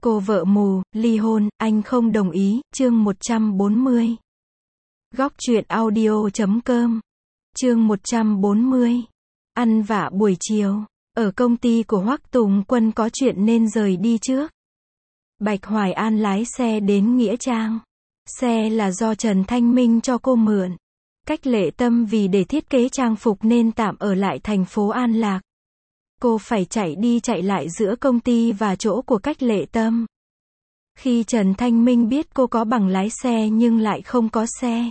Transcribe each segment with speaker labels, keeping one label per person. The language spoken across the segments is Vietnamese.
Speaker 1: Cô vợ mù, ly hôn, anh không đồng ý, chương 140. Góc truyện audio.com. Chương 140. Ăn vạ buổi chiều. Ở công ty của Hoắc Tùng Quân có chuyện nên rời đi trước. Bạch Hoài An lái xe đến Nghĩa Trang. Xe là do Trần Thanh Minh cho cô mượn. Cách Lệ Tâm vì để thiết kế trang phục nên tạm ở lại thành phố An Lạc. Cô phải chạy đi chạy lại giữa công ty và chỗ của Cách Lệ Tâm. Khi Trần Thanh Minh biết cô có bằng lái xe nhưng lại không có xe,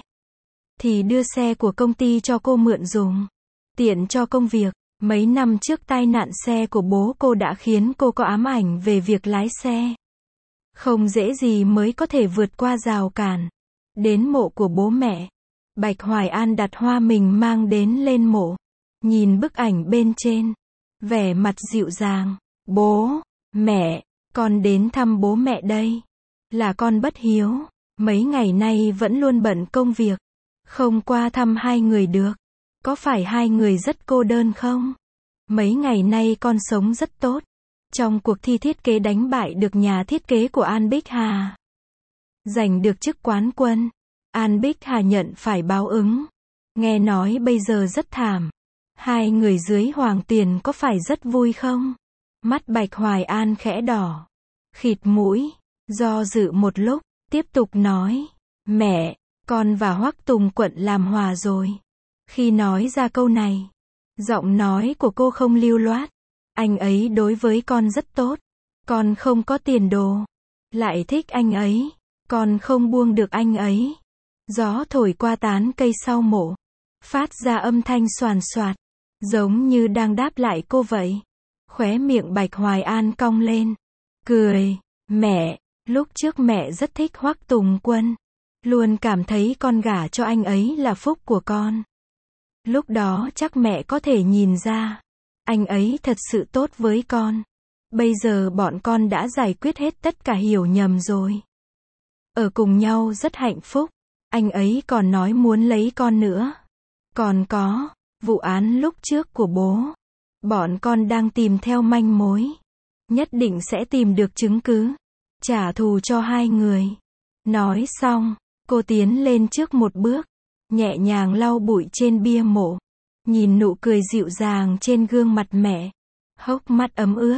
Speaker 1: thì đưa xe của công ty cho cô mượn dùng. Tiện cho công việc. Mấy năm trước tai nạn xe của bố cô đã khiến cô có ám ảnh về việc lái xe. Không dễ gì mới có thể vượt qua rào cản. Đến mộ của bố mẹ, Bạch Hoài An đặt hoa mình mang đến lên mộ. Nhìn bức ảnh bên trên, vẻ mặt dịu dàng. Bố, mẹ, con đến thăm bố mẹ đây. Là con bất hiếu, mấy ngày nay vẫn luôn bận công việc, không qua thăm hai người được. Có phải hai người rất cô đơn không? Mấy ngày nay con sống rất tốt. Trong cuộc thi thiết kế đánh bại được nhà thiết kế của An Bích Hà, giành được chức quán quân. An Bích Hà nhận phải báo ứng. Nghe nói bây giờ rất thảm. Hai người dưới Hoàng Tiền có phải rất vui không? Mắt Bạch Hoài An khẽ đỏ, khịt mũi, do dự một lúc, tiếp tục nói. Mẹ, con và Hoắc Tùng Quận làm hòa rồi. Khi nói ra câu này, giọng nói của cô không lưu loát. Anh ấy đối với con rất tốt. Con không có tiền đồ, lại thích anh ấy. Con không buông được anh ấy. Gió thổi qua tán cây sau mộ, phát ra âm thanh xoàn xoạt, giống như đang đáp lại cô vậy. Khóe miệng Bạch Hoài An cong lên, cười. Mẹ, lúc trước mẹ rất thích Hoắc Tùng Quân, luôn cảm thấy con gả cho anh ấy là phúc của con. Lúc đó chắc mẹ có thể nhìn ra, anh ấy thật sự tốt với con. Bây giờ bọn con đã giải quyết hết tất cả hiểu nhầm rồi. Ở cùng nhau rất hạnh phúc. Anh ấy còn nói muốn lấy con nữa. Còn có, vụ án lúc trước của bố. Bọn con đang tìm theo manh mối. Nhất định sẽ tìm được chứng cứ. Trả thù cho hai người. Nói xong, cô tiến lên trước một bước, nhẹ nhàng lau bụi trên bia mộ. Nhìn nụ cười dịu dàng trên gương mặt mẹ. Hốc mắt ấm ướt.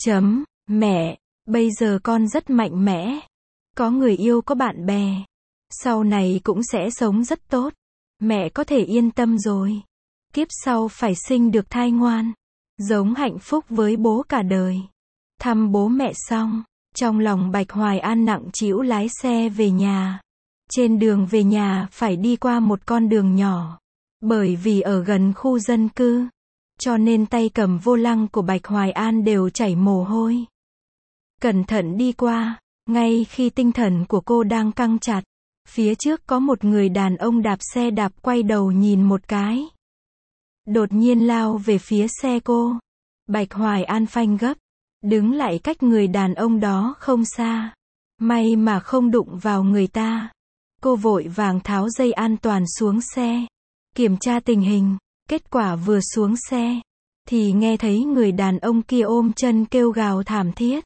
Speaker 1: Mẹ, bây giờ con rất mạnh mẽ. Có người yêu có bạn bè. Sau này cũng sẽ sống rất tốt. Mẹ có thể yên tâm rồi. Kiếp sau phải sinh được thai ngoan, giống hạnh phúc với bố cả đời. Thăm bố mẹ xong, trong lòng Bạch Hoài An nặng trĩu lái xe về nhà. Trên đường về nhà phải đi qua một con đường nhỏ. Bởi vì ở gần khu dân cư, cho nên tay cầm vô lăng của Bạch Hoài An đều chảy mồ hôi. Cẩn thận đi qua, ngay khi tinh thần của cô đang căng chặt, phía trước có một người đàn ông đạp xe đạp quay đầu nhìn một cái. Đột nhiên lao về phía xe cô. Bạch Hoài An phanh gấp, đứng lại cách người đàn ông đó không xa. May mà không đụng vào người ta. Cô vội vàng tháo dây an toàn xuống xe, kiểm tra tình hình. Kết quả vừa xuống xe, thì nghe thấy người đàn ông kia ôm chân kêu gào thảm thiết.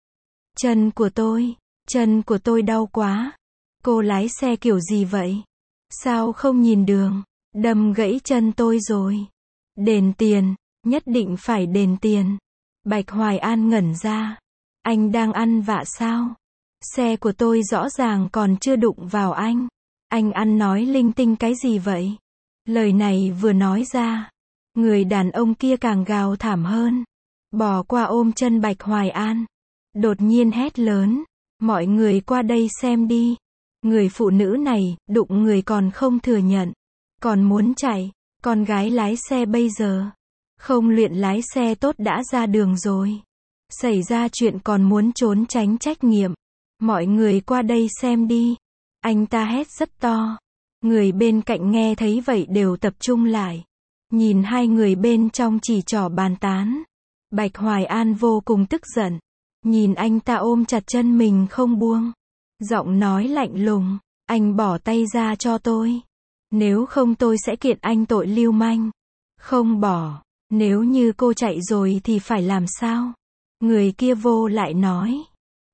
Speaker 1: Chân của tôi đau quá. Cô lái xe kiểu gì vậy? Sao không nhìn đường? Đâm gãy chân tôi rồi. Đền tiền, nhất định phải đền tiền. Bạch Hoài An ngẩn ra. Anh đang ăn vạ sao? Xe của tôi rõ ràng còn chưa đụng vào anh. Anh ăn nói linh tinh cái gì vậy? Lời này vừa nói ra, người đàn ông kia càng gào thảm hơn. Bỏ qua ôm chân Bạch Hoài An, đột nhiên hét lớn. Mọi người qua đây xem đi. Người phụ nữ này, đụng người còn không thừa nhận. Còn muốn chạy. Con gái lái xe bây giờ không luyện lái xe tốt đã ra đường rồi. Xảy ra chuyện còn muốn trốn tránh trách nhiệm. Mọi người qua đây xem đi. Anh ta hét rất to. Người bên cạnh nghe thấy vậy đều tập trung lại. Nhìn hai người bên trong chỉ trỏ bàn tán. Bạch Hoài An vô cùng tức giận. Nhìn anh ta ôm chặt chân mình không buông. Giọng nói lạnh lùng. Anh bỏ tay ra cho tôi. Nếu không tôi sẽ kiện anh tội lưu manh. Không bỏ. Nếu như cô chạy rồi thì phải làm sao? Người kia vô lại nói.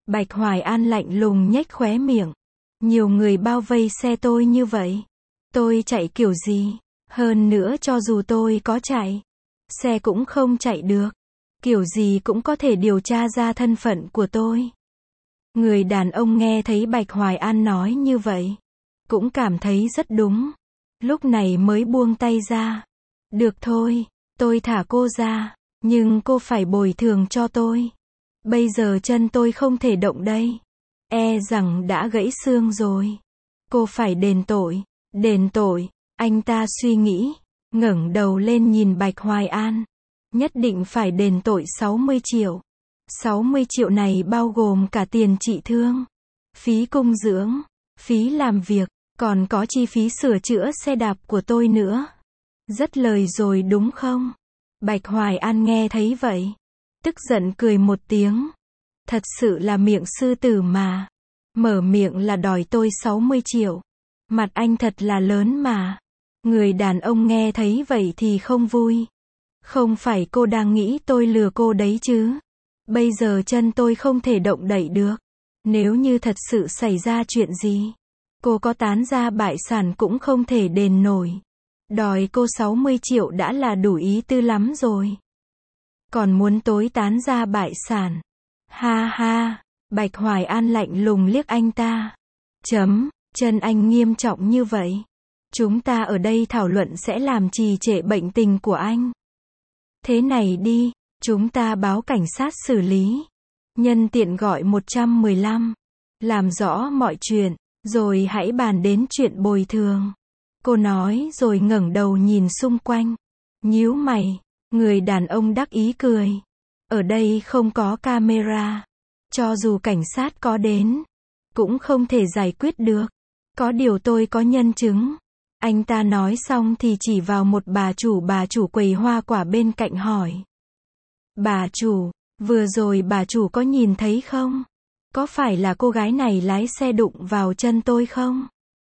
Speaker 1: Bạch Hoài An lạnh lùng nhếch khóe miệng. Nhiều người bao vây xe tôi như vậy. Tôi chạy kiểu gì? Hơn nữa cho dù tôi có chạy, xe cũng không chạy được. Kiểu gì cũng có thể điều tra ra thân phận của tôi. Người đàn ông nghe thấy Bạch Hoài An nói như vậy, cũng cảm thấy rất đúng. Lúc này mới buông tay ra. Được thôi, tôi thả cô ra, nhưng cô phải bồi thường cho tôi. Bây giờ chân tôi không thể động đây. E rằng đã gãy xương rồi. Cô phải đền tội. Đền tội, anh ta suy nghĩ, ngẩng đầu lên nhìn Bạch Hoài An. Nhất định phải đền tội 60 triệu. 60 triệu này bao gồm cả tiền trị thương, phí cung dưỡng, phí làm việc, còn có chi phí sửa chữa xe đạp của tôi nữa. Rất lời rồi đúng không? Bạch Hoài An nghe thấy vậy, tức giận cười một tiếng. Thật sự là miệng sư tử mà. Mở miệng là đòi tôi 60 triệu. Mặt anh thật là lớn mà. Người đàn ông nghe thấy vậy thì không vui. Không phải cô đang nghĩ tôi lừa cô đấy chứ? Bây giờ chân tôi không thể động đậy được. Nếu như thật sự xảy ra chuyện gì, cô có tán ra bại sản cũng không thể đền nổi. Đòi cô 60 triệu đã là đủ ý tư lắm rồi. Còn muốn tối tán ra bại sản. Ha ha, Bạch Hoài An lạnh lùng liếc anh ta. Chân anh nghiêm trọng như vậy. Chúng ta ở đây thảo luận sẽ làm trì trệ bệnh tình của anh. Thế này đi, chúng ta báo cảnh sát xử lý. Nhân tiện gọi 115. Làm rõ mọi chuyện, rồi hãy bàn đến chuyện bồi thường. Cô nói rồi ngẩng đầu nhìn xung quanh. Nhíu mày, người đàn ông đắc ý cười. Ở đây không có camera. Cho dù cảnh sát có đến, cũng không thể giải quyết được. Có điều tôi có nhân chứng. Anh ta nói xong thì chỉ vào một bà chủ quầy hoa quả bên cạnh hỏi. Bà chủ, vừa rồi bà chủ có nhìn thấy không? Có phải là cô gái này lái xe đụng vào chân tôi không?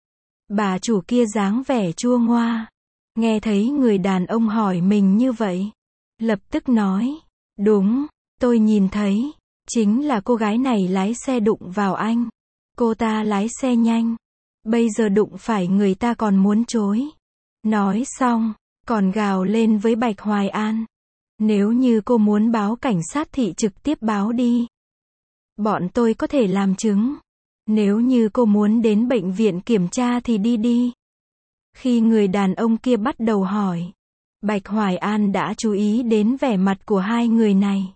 Speaker 1: Bà chủ kia dáng vẻ chua ngoa. Nghe thấy người đàn ông hỏi mình như vậy, lập tức nói. Đúng, tôi nhìn thấy. Chính là cô gái này lái xe đụng vào anh. Cô ta lái xe nhanh. Bây giờ đụng phải người ta còn muốn chối. Nói xong, còn gào lên với Bạch Hoài An. Nếu như cô muốn báo cảnh sát thì trực tiếp báo đi. Bọn tôi có thể làm chứng. Nếu như cô muốn đến bệnh viện kiểm tra thì đi đi. Khi người đàn ông kia bắt đầu hỏi, Bạch Hoài An đã chú ý đến vẻ mặt của hai người này.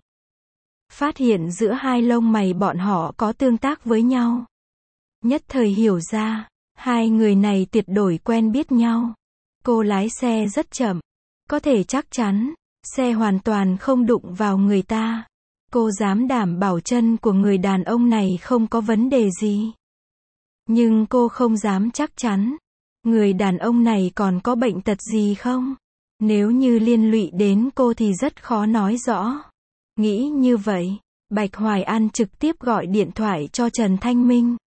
Speaker 1: Phát hiện giữa hai lông mày bọn họ có tương tác với nhau. Nhất thời hiểu ra, hai người này tuyệt đối quen biết nhau. Cô lái xe rất chậm. Có thể chắc chắn, xe hoàn toàn không đụng vào người ta. Cô dám đảm bảo chân của người đàn ông này không có vấn đề gì. Nhưng cô không dám chắc chắn, người đàn ông này còn có bệnh tật gì không? Nếu như liên lụy đến cô thì rất khó nói rõ. Nghĩ như vậy, Bạch Hoài An trực tiếp gọi điện thoại cho Trần Thanh Minh.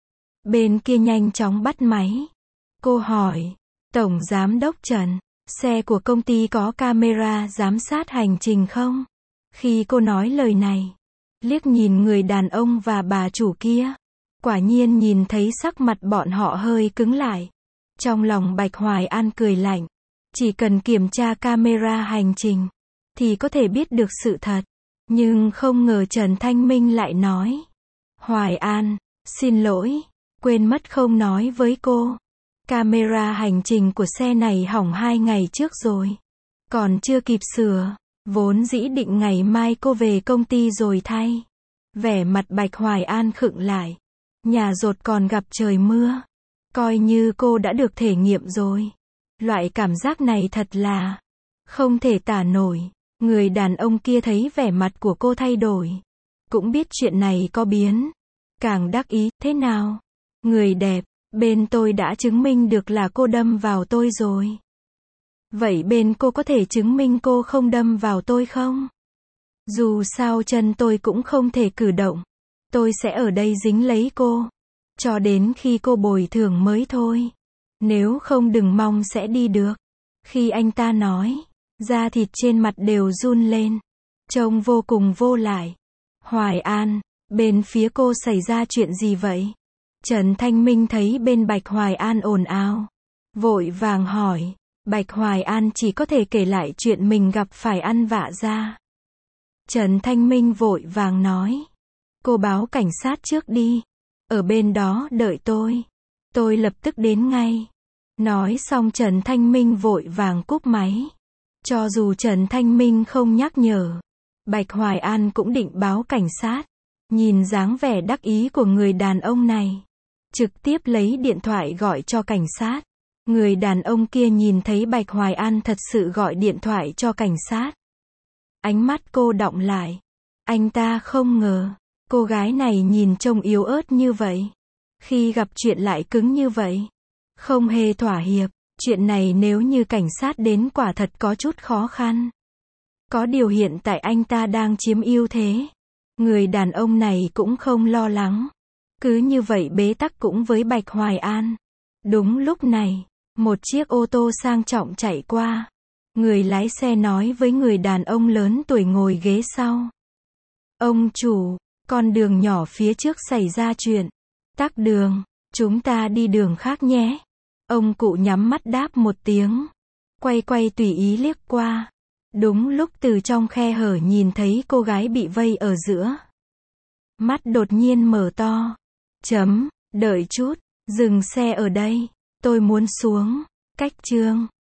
Speaker 1: Bên kia nhanh chóng bắt máy. Cô hỏi, Tổng Giám đốc Trần, xe của công ty có camera giám sát hành trình không? Khi cô nói lời này, liếc nhìn người đàn ông và bà chủ kia, quả nhiên nhìn thấy sắc mặt bọn họ hơi cứng lại. Trong lòng Bạch Hoài An cười lạnh, chỉ cần kiểm tra camera hành trình, thì có thể biết được sự thật. Nhưng không ngờ Trần Thanh Minh lại nói, Hoài An, xin lỗi, quên mất không nói với cô. Camera hành trình của xe này hỏng 2 ngày trước rồi. Còn chưa kịp sửa. Vốn dĩ định ngày mai cô về công ty rồi thay. Vẻ mặt Bạch Hoài An khựng lại. Nhà dột còn gặp trời mưa. Coi như cô đã được thể nghiệm rồi. Loại cảm giác này thật là không thể tả nổi. Người đàn ông kia thấy vẻ mặt của cô thay đổi, cũng biết chuyện này có biến. Càng đắc ý, thế nào? Người đẹp, bên tôi đã chứng minh được là cô đâm vào tôi rồi. Vậy bên cô có thể chứng minh cô không đâm vào tôi không? Dù sao chân tôi cũng không thể cử động. Tôi sẽ ở đây dính lấy cô, cho đến khi cô bồi thường mới thôi. Nếu không đừng mong sẽ đi được. Khi anh ta nói, da thịt trên mặt đều run lên, trông vô cùng vô lại. Hoài An, Bên phía cô xảy ra chuyện gì vậy? Trần Thanh Minh thấy bên Bạch Hoài An ồn ào, vội vàng hỏi. Bạch Hoài An chỉ có thể kể lại chuyện mình gặp phải ăn vạ ra. Trần Thanh Minh vội vàng nói. Cô báo cảnh sát trước đi. Ở bên đó đợi tôi. Tôi lập tức đến ngay. Nói xong Trần Thanh Minh vội vàng cúp máy. Cho dù Trần Thanh Minh không nhắc nhở, Bạch Hoài An cũng định báo cảnh sát. Nhìn dáng vẻ đắc ý của người đàn ông này, trực tiếp lấy điện thoại gọi cho cảnh sát. Người đàn ông kia nhìn thấy Bạch Hoài An thật sự gọi điện thoại cho cảnh sát. Ánh mắt cô đọng lại. Anh ta không ngờ, cô gái này nhìn trông yếu ớt như vậy. Khi gặp chuyện lại cứng như vậy. Không hề thỏa hiệp. Chuyện này nếu như cảnh sát đến quả thật có chút khó khăn. Có điều hiện tại anh ta đang chiếm ưu thế. Người đàn ông này cũng không lo lắng. Cứ như vậy bế tắc cũng với Bạch Hoài An. Đúng lúc này, một chiếc ô tô sang trọng chạy qua. Người lái xe nói với người đàn ông lớn tuổi ngồi ghế sau. Ông chủ, con đường nhỏ phía trước xảy ra chuyện. Tắc đường, chúng ta đi đường khác nhé. Ông cụ nhắm mắt đáp một tiếng. Quay tùy ý liếc qua. Đúng lúc từ trong khe hở nhìn thấy cô gái bị vây ở giữa. Mắt đột nhiên mở to. Đợi chút, dừng xe ở đây. Tôi muốn xuống. Cách chương